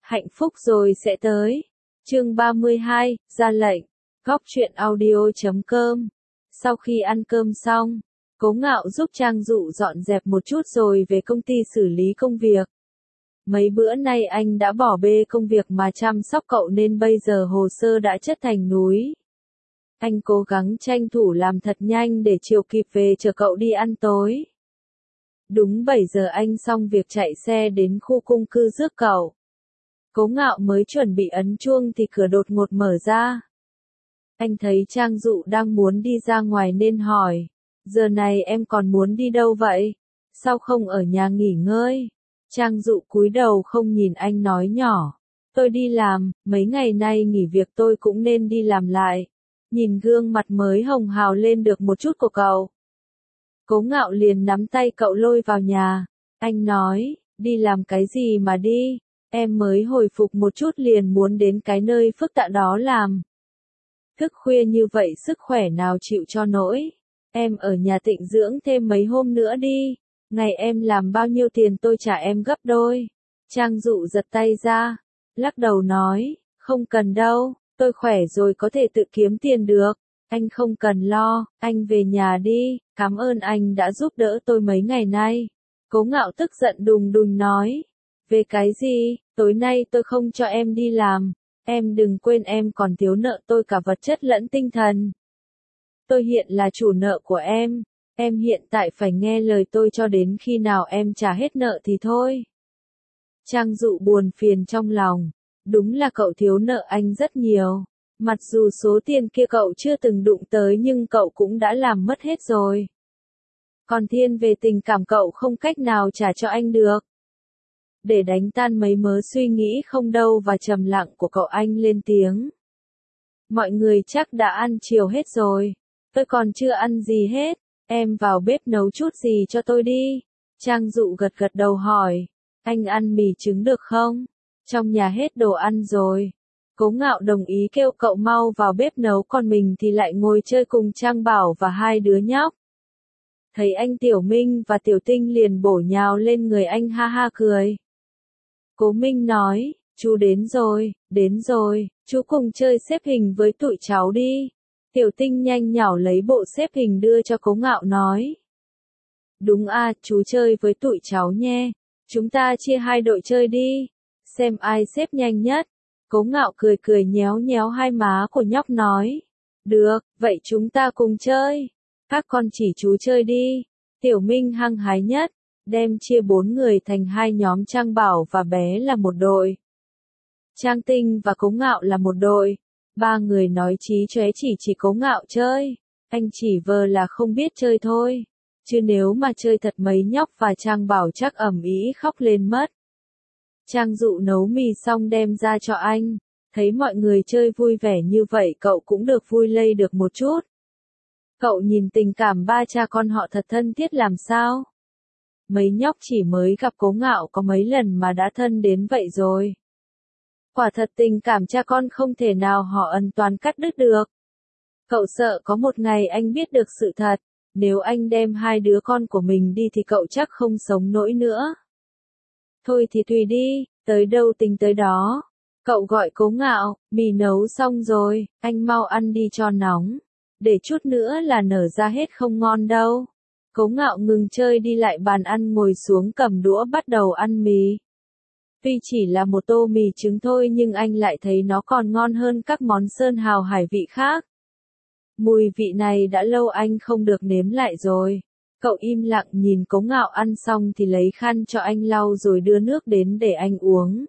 Hạnh phúc rồi sẽ tới. Chương 32, ra lệnh. Góc truyện audio.com. Sau khi ăn cơm xong, Cố Ngạo giúp Trang Dụ dọn dẹp một chút rồi về công ty xử lý công việc. Mấy bữa nay anh đã bỏ bê công việc mà chăm sóc cậu nên bây giờ hồ sơ đã chất thành núi. Anh cố gắng tranh thủ làm thật nhanh để chiều kịp về chờ cậu đi ăn tối. Đúng 7 giờ anh xong việc chạy xe đến khu chung cư rước cậu. Cố Ngạo mới chuẩn bị ấn chuông thì cửa đột ngột mở ra. Anh thấy Trang Dụ đang muốn đi ra ngoài nên hỏi, giờ này em còn muốn đi đâu vậy? Sao không ở nhà nghỉ ngơi? Trang Dụ cúi đầu không nhìn anh nói nhỏ, tôi đi làm, mấy ngày nay nghỉ việc tôi cũng nên đi làm lại. Nhìn gương mặt mới hồng hào lên được một chút của cậu. Cố Ngạo liền nắm tay cậu lôi vào nhà. Anh nói, đi làm cái gì mà đi, em mới hồi phục một chút liền muốn đến cái nơi phức tạp đó làm. Thức khuya như vậy sức khỏe nào chịu cho nổi, em ở nhà tịnh dưỡng thêm mấy hôm nữa đi, ngày em làm bao nhiêu tiền tôi trả em gấp đôi. Trang Dụ giật tay ra, lắc đầu nói, không cần đâu, tôi khỏe rồi có thể tự kiếm tiền được, anh không cần lo, anh về nhà đi, cảm ơn anh đã giúp đỡ tôi mấy ngày nay. Cố Ngạo tức giận đùng đùng nói, về cái gì, tối nay tôi không cho em đi làm, em đừng quên em còn thiếu nợ tôi cả vật chất lẫn tinh thần. Tôi hiện là chủ nợ của em hiện tại phải nghe lời tôi cho đến khi nào em trả hết nợ thì thôi. Trang Dụ buồn phiền trong lòng, đúng là cậu thiếu nợ anh rất nhiều, mặc dù số tiền kia cậu chưa từng đụng tới nhưng cậu cũng đã làm mất hết rồi. Còn thiên về tình cảm cậu không cách nào trả cho anh được. Để đánh tan mấy mớ suy nghĩ không đâu và trầm lặng của cậu anh lên tiếng. Mọi người chắc đã ăn chiều hết rồi, tôi còn chưa ăn gì hết, em vào bếp nấu chút gì cho tôi đi. Trang Dụ gật gật đầu hỏi, anh ăn mì trứng được không? Trong nhà hết đồ ăn rồi. Cố Ngạo đồng ý kêu cậu mau vào bếp nấu còn mình thì lại ngồi chơi cùng Trang Bảo và hai đứa nhóc. Thấy anh Tiểu Minh và Tiểu Tinh liền bổ nhào lên người anh ha ha cười. Cố Minh nói, chú đến rồi, chú cùng chơi xếp hình với tụi cháu đi. Tiểu Tinh nhanh nhảu lấy bộ xếp hình đưa cho Cố Ngạo nói. Đúng à, chú chơi với tụi cháu nhé, chúng ta chia hai đội chơi đi, xem ai xếp nhanh nhất. Cố Ngạo cười cười nhéo nhéo hai má của nhóc nói. Được, vậy chúng ta cùng chơi. Các con chỉ chú chơi đi. Tiểu Minh hăng hái nhất, đem chia 4 người thành hai nhóm, Trang Bảo và bé là một đội. Trang Tinh và Cố Ngạo là một đội. Ba người nói chí chóe chỉ Cố Ngạo chơi. Anh chỉ vờ là không biết chơi thôi. Chứ nếu mà chơi thật mấy nhóc và Trang Bảo chắc ầm ĩ khóc lên mất. Trang Dụ nấu mì xong đem ra cho anh. Thấy mọi người chơi vui vẻ như vậy cậu cũng được vui lây được một chút. Cậu nhìn tình cảm ba cha con họ thật thân thiết làm sao. Mấy nhóc chỉ mới gặp Cố Ngạo có mấy lần mà đã thân đến vậy rồi. Quả thật tình cảm cha con không thể nào họ ân toàn cắt đứt được. Cậu sợ có một ngày anh biết được sự thật, nếu anh đem hai đứa con của mình đi thì cậu chắc không sống nổi nữa. Thôi thì tùy đi, tới đâu tính tới đó. Cậu gọi Cố Ngạo, mì nấu xong rồi, anh mau ăn đi cho nóng. Để chút nữa là nở ra hết không ngon đâu. Cố Ngạo ngừng chơi đi lại bàn ăn ngồi xuống cầm đũa bắt đầu ăn mì. Tuy chỉ là một tô mì trứng thôi nhưng anh lại thấy nó còn ngon hơn các món sơn hào hải vị khác. Mùi vị này đã lâu anh không được nếm lại rồi. Cậu im lặng nhìn Cố Ngạo ăn xong thì lấy khăn cho anh lau rồi đưa nước đến để anh uống.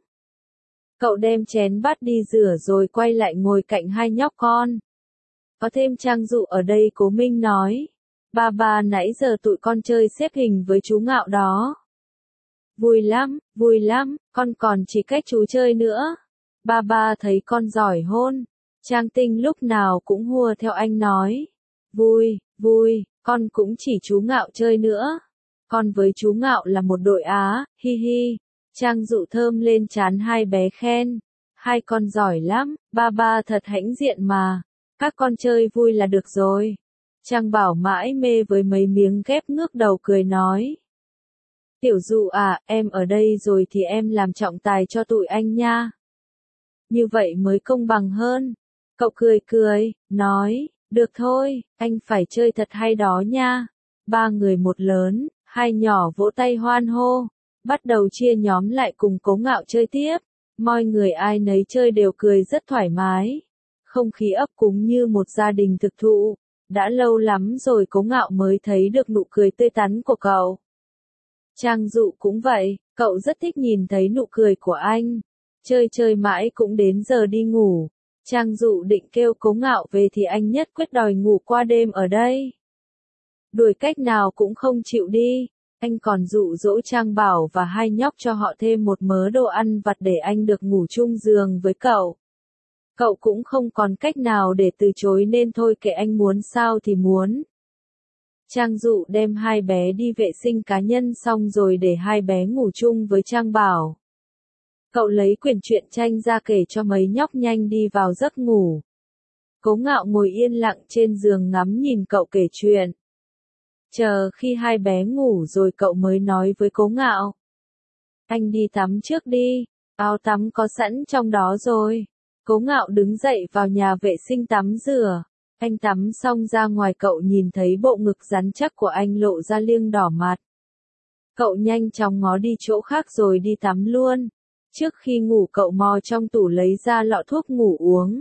Cậu đem chén bát đi rửa rồi quay lại ngồi cạnh hai nhóc con. Có thêm Trang Dụ ở đây, Cố Minh nói. Ba nãy giờ tụi con chơi xếp hình với chú Ngạo đó. Vui lắm, con còn chỉ cách chú chơi nữa. Ba thấy con giỏi hôn. Trang Tinh lúc nào cũng hùa theo anh nói. Vui, con cũng chỉ chú Ngạo chơi nữa. Con với chú Ngạo là một đội á, hi hi. Trang Dụ thơm lên trán hai bé khen. Hai con giỏi lắm, ba thật hãnh diện mà. Các con chơi vui là được rồi. Trang Bảo mãi mê với mấy miếng ghép ngước đầu cười nói. Tiểu Dụ à, em ở đây rồi thì em làm trọng tài cho tụi anh nha. Như vậy mới công bằng hơn. Cậu cười cười, nói, được thôi, anh phải chơi thật hay đó nha. Ba người một lớn, hai nhỏ vỗ tay hoan hô, bắt đầu chia nhóm lại cùng Cố Ngạo chơi tiếp. Mọi người ai nấy chơi đều cười rất thoải mái. Không khí ấp cúng như một gia đình thực thụ. Đã lâu lắm rồi Cố Ngạo mới thấy được nụ cười tươi tắn của cậu. Trang Dụ cũng vậy, cậu rất thích nhìn thấy nụ cười của anh. Chơi chơi mãi cũng đến giờ đi ngủ. Trang Dụ định kêu Cố Ngạo về thì anh nhất quyết đòi ngủ qua đêm ở đây. Đuổi cách nào cũng không chịu đi. Anh còn dụ dỗ Trang Bảo và hai nhóc cho họ thêm một mớ đồ ăn vặt để anh được ngủ chung giường với cậu. Cậu cũng không còn cách nào để từ chối nên thôi kệ anh muốn sao thì muốn. Trang Dụ đem hai bé đi vệ sinh cá nhân xong rồi để hai bé ngủ chung với Trang Bảo. Cậu lấy quyển truyện tranh ra kể cho mấy nhóc nhanh đi vào giấc ngủ. Cố Ngạo ngồi yên lặng trên giường ngắm nhìn cậu kể chuyện. Chờ khi hai bé ngủ rồi cậu mới nói với Cố Ngạo. Anh đi tắm trước đi, áo tắm có sẵn trong đó rồi. Cố Ngạo đứng dậy vào nhà vệ sinh tắm rửa. Anh tắm xong ra ngoài cậu nhìn thấy bộ ngực rắn chắc của anh lộ ra liêng đỏ mặt. Cậu nhanh chóng ngó đi chỗ khác rồi đi tắm luôn. Trước khi ngủ cậu mò trong tủ lấy ra lọ thuốc ngủ uống.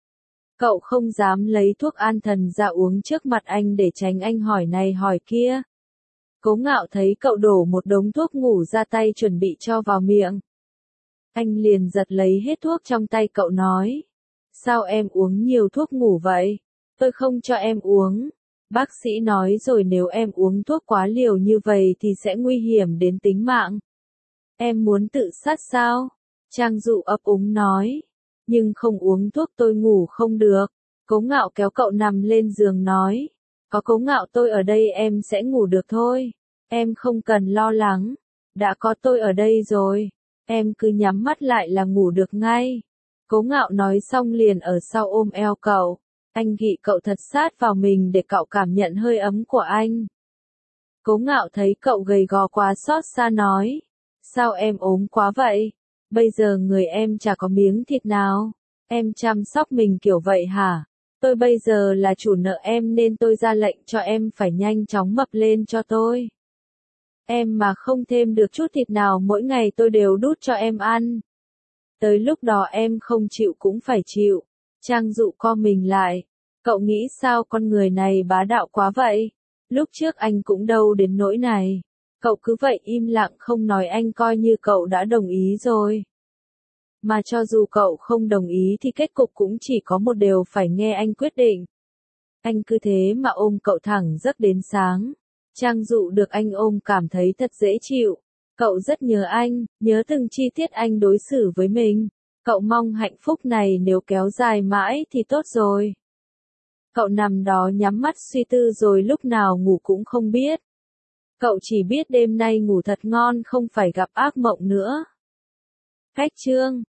Cậu không dám lấy thuốc an thần ra uống trước mặt anh để tránh anh hỏi này hỏi kia. Cố Ngạo thấy cậu đổ một đống thuốc ngủ ra tay chuẩn bị cho vào miệng. Anh liền giật lấy hết thuốc trong tay cậu nói. Sao em uống nhiều thuốc ngủ vậy? Tôi không cho em uống. Bác sĩ nói rồi nếu em uống thuốc quá liều như vậy thì sẽ nguy hiểm đến tính mạng. Em muốn tự sát sao? Trang Dụ ấp úng nói. Nhưng không uống thuốc tôi ngủ không được. Cố Ngạo kéo cậu nằm lên giường nói. Có Cố Ngạo tôi ở đây em sẽ ngủ được thôi. Em không cần lo lắng. Đã có tôi ở đây rồi. Em cứ nhắm mắt lại là ngủ được ngay. Cố Ngạo nói xong liền ở sau ôm eo cậu. Anh ghị cậu thật sát vào mình để cậu cảm nhận hơi ấm của anh. Cố Ngạo thấy cậu gầy gò quá xót xa nói. Sao em ốm quá vậy? Bây giờ người em chả có miếng thịt nào. Em chăm sóc mình kiểu vậy hả? Tôi bây giờ là chủ nợ em nên tôi ra lệnh cho em phải nhanh chóng mập lên cho tôi. Em mà không thêm được chút thịt nào mỗi ngày tôi đều đút cho em ăn. Tới lúc đó em không chịu cũng phải chịu. Trang Dụ co mình lại. Cậu nghĩ sao con người này bá đạo quá vậy? Lúc trước anh cũng đâu đến nỗi này. Cậu cứ vậy im lặng không nói anh coi như cậu đã đồng ý rồi. Mà cho dù cậu không đồng ý thì kết cục cũng chỉ có một điều phải nghe anh quyết định. Anh cứ thế mà ôm cậu thẳng giấc đến sáng. Trang Dụ được anh ôm cảm thấy thật dễ chịu. Cậu rất nhớ anh, nhớ từng chi tiết anh đối xử với mình. Cậu mong hạnh phúc này nếu kéo dài mãi thì tốt rồi. Cậu nằm đó nhắm mắt suy tư rồi lúc nào ngủ cũng không biết. Cậu chỉ biết đêm nay ngủ thật ngon không phải gặp ác mộng nữa. Hết chương.